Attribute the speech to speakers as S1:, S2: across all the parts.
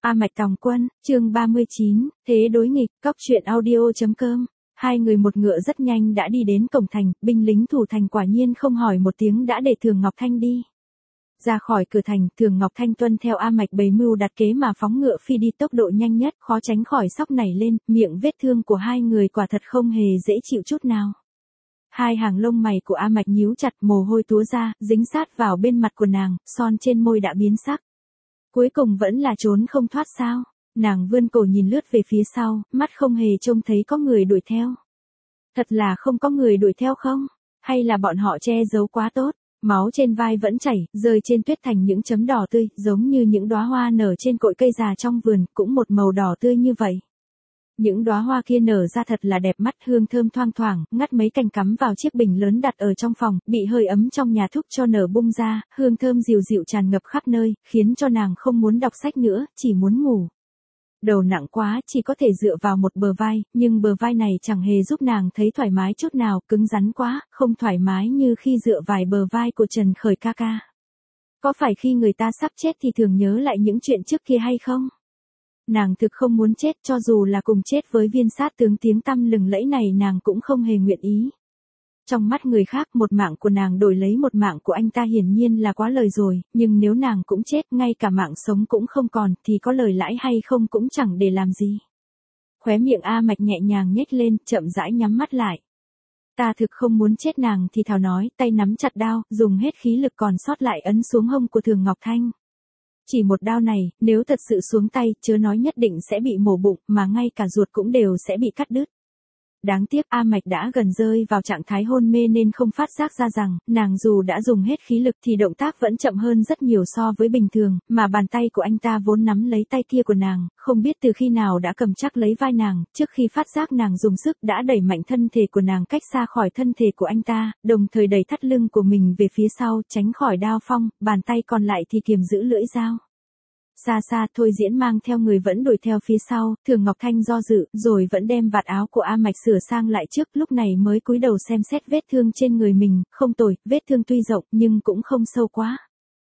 S1: A Mạch Tòng Quân, chương 39, thế đối nghịch, cóc truyện audio.com. Hai người một ngựa rất nhanh đã đi đến cổng thành, binh lính thủ thành quả nhiên không hỏi một tiếng đã để Thường Ngọc Thanh đi. Ra khỏi cửa thành, Thường Ngọc Thanh tuân theo A Mạch bày mưu đặt kế mà phóng ngựa phi đi tốc độ nhanh nhất, khó tránh khỏi sóc nảy lên, miệng vết thương của hai người quả thật không hề dễ chịu chút nào. Hai hàng lông mày của A Mạch nhíu chặt, mồ hôi túa ra, dính sát vào bên mặt của nàng, son trên môi đã biến sắc. Cuối cùng vẫn là trốn không thoát sao? Nàng vươn cổ nhìn lướt về phía sau, mắt không hề trông thấy có người đuổi theo. Thật là không có người đuổi theo không? Hay là bọn họ che giấu quá tốt? Máu trên vai vẫn chảy, rơi trên tuyết thành những chấm đỏ tươi, giống như những đóa hoa nở trên cội cây già trong vườn, cũng một màu đỏ tươi như vậy. Những đóa hoa kia nở ra thật là đẹp mắt, hương thơm thoang thoảng, ngắt mấy cành cắm vào chiếc bình lớn đặt ở trong phòng, bị hơi ấm trong nhà thúc cho nở bung ra, hương thơm dịu dịu tràn ngập khắp nơi, khiến cho nàng không muốn đọc sách nữa, chỉ muốn ngủ. Đầu nặng quá, chỉ có thể dựa vào một bờ vai, nhưng bờ vai này chẳng hề giúp nàng thấy thoải mái chút nào, cứng rắn quá, không thoải mái như khi dựa vài bờ vai của Trần Khởi ca ca. Có phải khi người ta sắp chết thì thường nhớ lại những chuyện trước kia hay không? Nàng thực không muốn chết, cho dù là cùng chết với viên sát tướng tiếng tăm lừng lẫy này nàng cũng không hề nguyện ý. Trong mắt người khác một mạng của nàng đổi lấy một mạng của anh ta hiển nhiên là quá lời rồi, nhưng nếu nàng cũng chết, ngay cả mạng sống cũng không còn, thì có lời lãi hay không cũng chẳng để làm gì. Khóe miệng A Mạch nhẹ nhàng nhếch lên, chậm rãi nhắm mắt lại. Ta thực không muốn chết, nàng thì thào nói, tay nắm chặt đao, dùng hết khí lực còn sót lại ấn xuống hông của Thường Ngọc Thanh. Chỉ một đao này, nếu thật sự xuống tay, chớ nói nhất định sẽ bị mổ bụng, mà ngay cả ruột cũng đều sẽ bị cắt đứt. Đáng tiếc A Mạch đã gần rơi vào trạng thái hôn mê nên không phát giác ra rằng, nàng dù đã dùng hết khí lực thì động tác vẫn chậm hơn rất nhiều so với bình thường, mà bàn tay của anh ta vốn nắm lấy tay kia của nàng, không biết từ khi nào đã cầm chắc lấy vai nàng, trước khi phát giác nàng dùng sức đã đẩy mạnh thân thể của nàng cách xa khỏi thân thể của anh ta, đồng thời đẩy thắt lưng của mình về phía sau, tránh khỏi đao phong, bàn tay còn lại thì kiềm giữ lưỡi dao. Xa xa Thôi Diễn mang theo người vẫn đuổi theo phía sau, Thường Ngọc Thanh do dự, rồi vẫn đem vạt áo của A Mạch sửa sang lại trước, lúc này mới cúi đầu xem xét vết thương trên người mình, không tồi, vết thương tuy rộng nhưng cũng không sâu quá.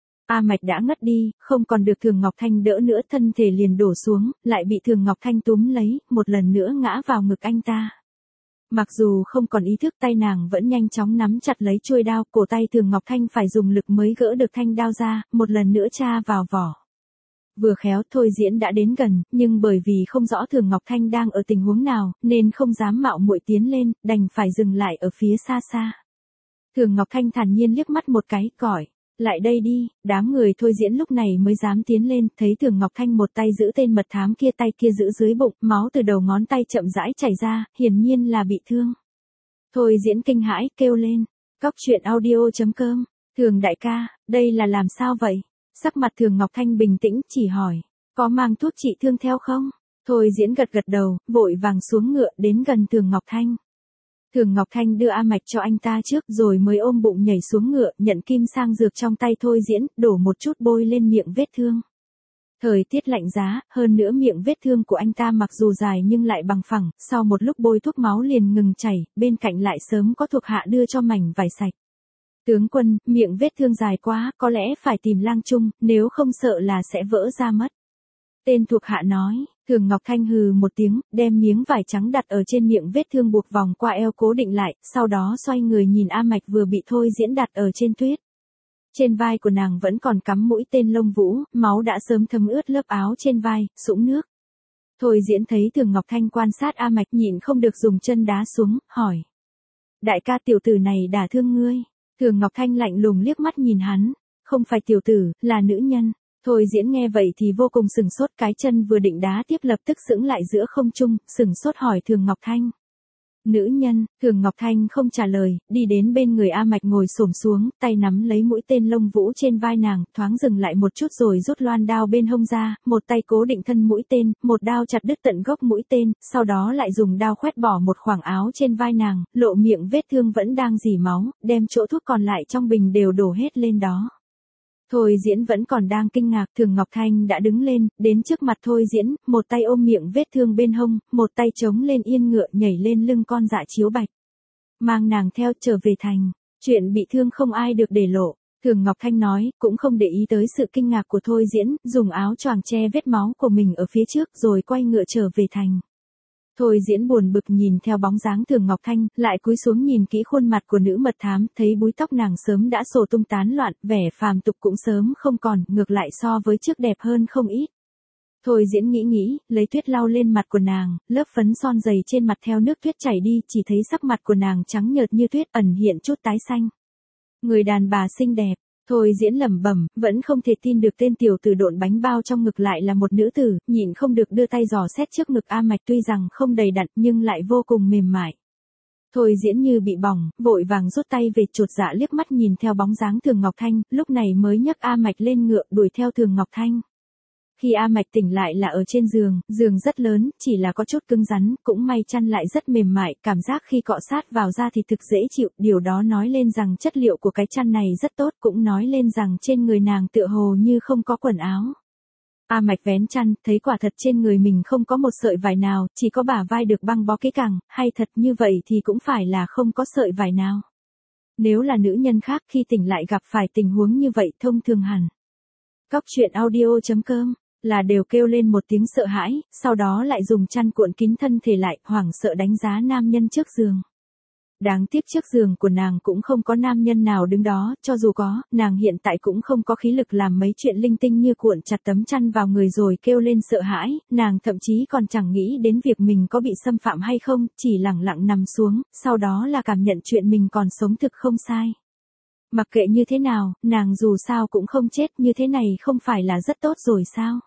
S1: A Mạch đã ngất đi, không còn được Thường Ngọc Thanh đỡ nữa, thân thể liền đổ xuống, lại bị Thường Ngọc Thanh túm lấy, một lần nữa ngã vào ngực anh ta. Mặc dù không còn ý thức, tay nàng vẫn nhanh chóng nắm chặt lấy chuôi đao, cổ tay Thường Ngọc Thanh phải dùng lực mới gỡ được thanh đao ra, một lần nữa tra vào vỏ. Vừa khéo Thôi Diễn đã đến gần, nhưng bởi vì không rõ Thường Ngọc Thanh đang ở tình huống nào, nên không dám mạo muội tiến lên, đành phải dừng lại ở phía xa xa. Thường Ngọc Thanh thản nhiên liếc mắt một cái, gọi, lại đây đi, đám người Thôi Diễn lúc này mới dám tiến lên, thấy Thường Ngọc Thanh một tay giữ tên mật thám kia, tay kia giữ dưới bụng, máu từ đầu ngón tay chậm rãi chảy ra, hiển nhiên là bị thương. Thôi Diễn kinh hãi, kêu lên, cóc truyện audio.com, Thường đại ca, đây là làm sao vậy? Sắc mặt Thường Ngọc Thanh bình tĩnh, chỉ hỏi, có mang thuốc trị thương theo không? Thôi Diễn gật gật đầu, vội vàng xuống ngựa, đến gần Thường Ngọc Thanh. Thường Ngọc Thanh đưa A Mạch cho anh ta trước, rồi mới ôm bụng nhảy xuống ngựa, nhận kim sang dược trong tay Thôi Diễn, đổ một chút bôi lên miệng vết thương. Thời tiết lạnh giá, hơn nữa miệng vết thương của anh ta mặc dù dài nhưng lại bằng phẳng, sau một lúc bôi thuốc máu liền ngừng chảy, bên cạnh lại sớm có thuộc hạ đưa cho mảnh vải sạch. Tướng quân, miệng vết thương dài quá, có lẽ phải tìm lang trung, nếu không sợ là sẽ vỡ ra mất. Tên thuộc hạ nói, Thường Ngọc Thanh hừ một tiếng, đem miếng vải trắng đặt ở trên miệng vết thương buộc vòng qua eo cố định lại, sau đó xoay người nhìn A Mạch vừa bị Thôi Diễn đặt ở trên tuyết. Trên vai của nàng vẫn còn cắm mũi tên lông vũ, máu đã sớm thấm ướt lớp áo trên vai, sũng nước. Thôi Diễn thấy Thường Ngọc Thanh quan sát A Mạch nhịn không được dùng chân đá xuống, hỏi. Đại ca, tiểu tử này đả thương ngươi. Thường Ngọc Thanh lạnh lùng liếc mắt nhìn hắn, không phải tiểu tử, là nữ nhân. Thôi Diễn nghe vậy thì vô cùng sừng sốt, cái chân vừa định đá tiếp lập tức sững lại giữa không trung, sừng sốt hỏi Thường Ngọc Thanh. Nữ nhân, Thường Ngọc Thanh không trả lời, đi đến bên người A Mạch ngồi xổm xuống, tay nắm lấy mũi tên lông vũ trên vai nàng, thoáng dừng lại một chút rồi rút loan đao bên hông ra, một tay cố định thân mũi tên, một đao chặt đứt tận gốc mũi tên, sau đó lại dùng đao khoét bỏ một khoảng áo trên vai nàng, lộ miệng vết thương vẫn đang rỉ máu, đem chỗ thuốc còn lại trong bình đều đổ hết lên đó. Thôi Diễn vẫn còn đang kinh ngạc, Thường Ngọc Thanh đã đứng lên, đến trước mặt Thôi Diễn, một tay ôm miệng vết thương bên hông, một tay chống lên yên ngựa nhảy lên lưng con dạ chiếu bạch. Mang nàng theo trở về thành, chuyện bị thương không ai được để lộ. Thường Ngọc Thanh nói, cũng không để ý tới sự kinh ngạc của Thôi Diễn, dùng áo choàng che vết máu của mình ở phía trước rồi quay ngựa trở về thành. Thôi Diễn buồn bực nhìn theo bóng dáng Thường Ngọc Thanh, lại cúi xuống nhìn kỹ khuôn mặt của nữ mật thám, thấy búi tóc nàng sớm đã xổ tung tán loạn, vẻ phàm tục cũng sớm không còn, ngược lại so với trước đẹp hơn không ít. Thôi Diễn nghĩ, lấy tuyết lau lên mặt của nàng, lớp phấn son dày trên mặt theo nước tuyết chảy đi, chỉ thấy sắc mặt của nàng trắng nhợt như tuyết, ẩn hiện chút tái xanh. Người đàn bà xinh đẹp. Thôi Diễn lẩm bẩm, vẫn không thể tin được tên tiểu tử độn bánh bao trong ngực lại là một nữ tử, nhịn không được đưa tay dò xét trước ngực A Mạch, tuy rằng không đầy đặn nhưng lại vô cùng mềm mại. Thôi Diễn như bị bỏng, vội vàng rút tay về, chột dạ liếc mắt nhìn theo bóng dáng Thường Ngọc Thanh, lúc này mới nhấc A Mạch lên ngựa đuổi theo Thường Ngọc Thanh. Khi A Mạch tỉnh lại là ở trên giường, giường rất lớn, chỉ là có chút cứng rắn, cũng may chăn lại rất mềm mại, cảm giác khi cọ sát vào da thì thực dễ chịu, điều đó nói lên rằng chất liệu của cái chăn này rất tốt, cũng nói lên rằng trên người nàng tựa hồ như không có quần áo. A Mạch vén chăn, thấy quả thật trên người mình không có một sợi vải nào, chỉ có bả vai được băng bó kỹ càng, hay thật như vậy thì cũng phải là không có sợi vải nào. Nếu là nữ nhân khác khi tỉnh lại gặp phải tình huống như vậy thông thường hẳn. Cóc truyện audio.com là đều kêu lên một tiếng sợ hãi, sau đó lại dùng chăn cuộn kín thân thể lại, hoảng sợ đánh giá nam nhân trước giường. Đáng tiếc trước giường của nàng cũng không có nam nhân nào đứng đó, cho dù có, nàng hiện tại cũng không có khí lực làm mấy chuyện linh tinh như cuộn chặt tấm chăn vào người rồi kêu lên sợ hãi, nàng thậm chí còn chẳng nghĩ đến việc mình có bị xâm phạm hay không, chỉ lẳng lặng nằm xuống, sau đó là cảm nhận chuyện mình còn sống thực không sai. Mặc kệ như thế nào, nàng dù sao cũng không chết, như thế này không phải là rất tốt rồi sao?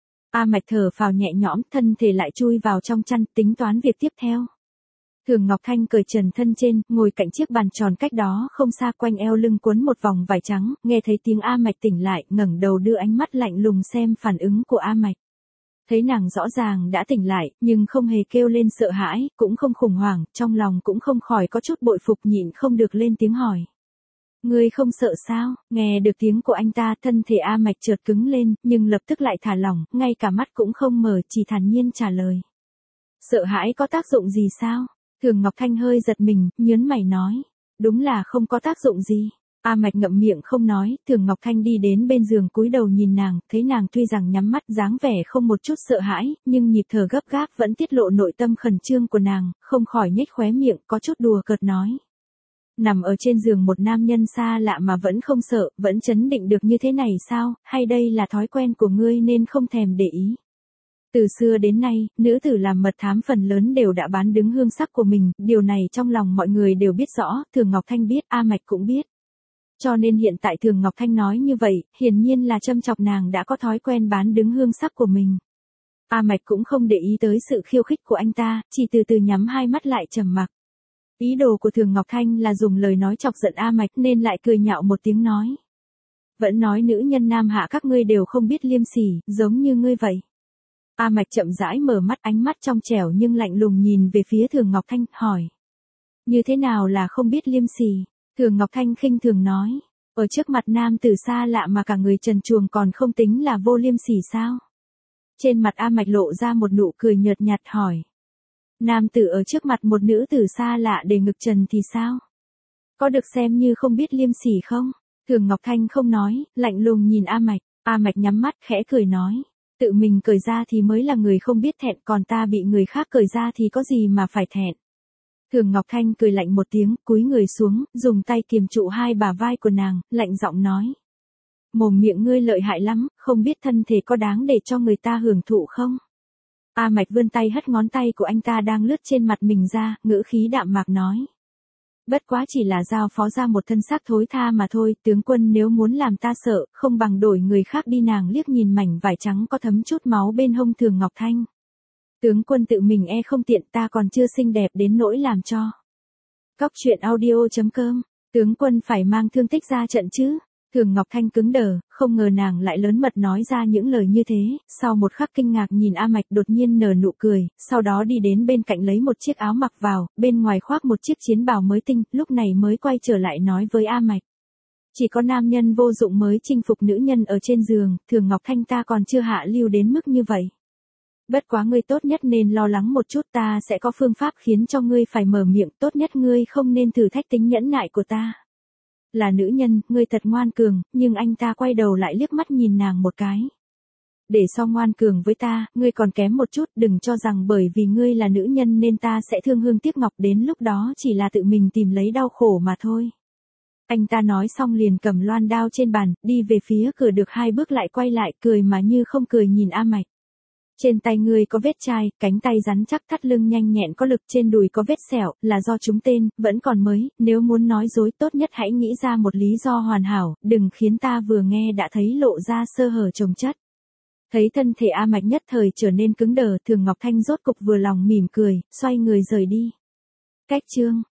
S1: A Mạch thở phào nhẹ nhõm, thân thể lại chui vào trong chăn, tính toán việc tiếp theo. Thường Ngọc Thanh cởi trần thân trên, ngồi cạnh chiếc bàn tròn cách đó không xa, quanh eo lưng quấn một vòng vải trắng, nghe thấy tiếng A Mạch tỉnh lại, ngẩng đầu đưa ánh mắt lạnh lùng xem phản ứng của A Mạch. Thấy nàng rõ ràng đã tỉnh lại, nhưng không hề kêu lên sợ hãi, cũng không khủng hoảng, trong lòng cũng không khỏi có chút bội phục, nhịn không được lên tiếng hỏi. Ngươi không sợ sao? Nghe được tiếng của anh ta, thân thể A Mạch chợt cứng lên, nhưng lập tức lại thả lỏng, ngay cả mắt cũng không mở, chỉ thản nhiên trả lời. Sợ hãi có tác dụng gì sao? Thường Ngọc Thanh hơi giật mình, nhớn mày nói. Đúng là không có tác dụng gì. A Mạch ngậm miệng không nói, Thường Ngọc Thanh đi đến bên giường cúi đầu nhìn nàng, thấy nàng tuy rằng nhắm mắt dáng vẻ không một chút sợ hãi, nhưng nhịp thở gấp gáp vẫn tiết lộ nội tâm khẩn trương của nàng, không khỏi nhếch khóe miệng, có chút đùa cợt nói. Nằm ở trên giường một nam nhân xa lạ mà vẫn không sợ, vẫn chấn định được như thế này sao, hay đây là thói quen của ngươi nên không thèm để ý. Từ xưa đến nay, nữ tử làm mật thám phần lớn đều đã bán đứng hương sắc của mình, điều này trong lòng mọi người đều biết rõ, Thường Ngọc Thanh biết, A Mạch cũng biết. Cho nên hiện tại Thường Ngọc Thanh nói như vậy, hiển nhiên là châm chọc nàng đã có thói quen bán đứng hương sắc của mình. A Mạch cũng không để ý tới sự khiêu khích của anh ta, chỉ từ từ nhắm hai mắt lại trầm mặc. Ý đồ của Thường Ngọc Thanh là dùng lời nói chọc giận A Mạch nên lại cười nhạo một tiếng nói. Vẫn nói nữ nhân nam hạ các ngươi đều không biết liêm sỉ, giống như ngươi vậy. A Mạch chậm rãi mở mắt, ánh mắt trong trẻo nhưng lạnh lùng nhìn về phía Thường Ngọc Thanh, hỏi. Như thế nào là không biết liêm sỉ? Thường Ngọc Thanh khinh thường nói. Ở trước mặt nam tử xa lạ mà cả người trần truồng còn không tính là vô liêm sỉ sao? Trên mặt A Mạch lộ ra một nụ cười nhợt nhạt hỏi. Nam tử ở trước mặt một nữ tử xa lạ để ngực trần thì sao? Có được xem như không biết liêm sỉ không? Thường Ngọc Thanh không nói, lạnh lùng nhìn A Mạch. A Mạch nhắm mắt khẽ cười nói. Tự mình cởi ra thì mới là người không biết thẹn, còn ta bị người khác cởi ra thì có gì mà phải thẹn. Thường Ngọc Thanh cười lạnh một tiếng, cúi người xuống, dùng tay kiềm trụ hai bả vai của nàng, lạnh giọng nói. Mồm miệng ngươi lợi hại lắm, không biết thân thể có đáng để cho người ta hưởng thụ không? A Mạch vươn tay hất ngón tay của anh ta đang lướt trên mặt mình ra, ngữ khí đạm mạc nói. Bất quá chỉ là giao phó ra một thân xác thối tha mà thôi, tướng quân nếu muốn làm ta sợ, không bằng đổi người khác đi. Nàng liếc nhìn mảnh vải trắng có thấm chút máu bên hông Thường Ngọc Thanh. Tướng quân tự mình e không tiện, ta còn chưa xinh đẹp đến nỗi làm cho. Cóc truyện audio.com, tướng quân phải mang thương tích ra trận chứ. Thường Ngọc Thanh cứng đờ, không ngờ nàng lại lớn mật nói ra những lời như thế, sau một khắc kinh ngạc nhìn A Mạch đột nhiên nở nụ cười, sau đó đi đến bên cạnh lấy một chiếc áo mặc vào, bên ngoài khoác một chiếc chiến bào mới tinh, lúc này mới quay trở lại nói với A Mạch. Chỉ có nam nhân vô dụng mới chinh phục nữ nhân ở trên giường, Thường Ngọc Thanh ta còn chưa hạ lưu đến mức như vậy. Bất quá ngươi tốt nhất nên lo lắng một chút, ta sẽ có phương pháp khiến cho ngươi phải mở miệng, tốt nhất ngươi không nên thử thách tính nhẫn nại của ta. là nữ nhân, ngươi thật ngoan cường, nhưng anh ta quay đầu lại liếc mắt nhìn nàng một cái. Để so ngoan cường với ta, ngươi còn kém một chút, đừng cho rằng bởi vì ngươi là nữ nhân nên ta sẽ thương hương tiếc ngọc, đến lúc đó chỉ là tự mình tìm lấy đau khổ mà thôi. Anh ta nói xong liền cầm loan đao trên bàn, đi về phía cửa được 2 bước lại quay lại, cười mà như không cười nhìn A Mạch. Trên tay ngươi có vết chai, cánh tay rắn chắc, thắt lưng nhanh nhẹn có lực, trên đùi có vết sẹo, là do trúng tên, vẫn còn mới, nếu muốn nói dối tốt nhất hãy nghĩ ra một lý do hoàn hảo, đừng khiến ta vừa nghe đã thấy lộ ra sơ hở chồng chất. Thấy thân thể A Mạch nhất thời trở nên cứng đờ, Thường Ngọc Thanh rốt cục vừa lòng mỉm cười, xoay người rời đi. Cách chương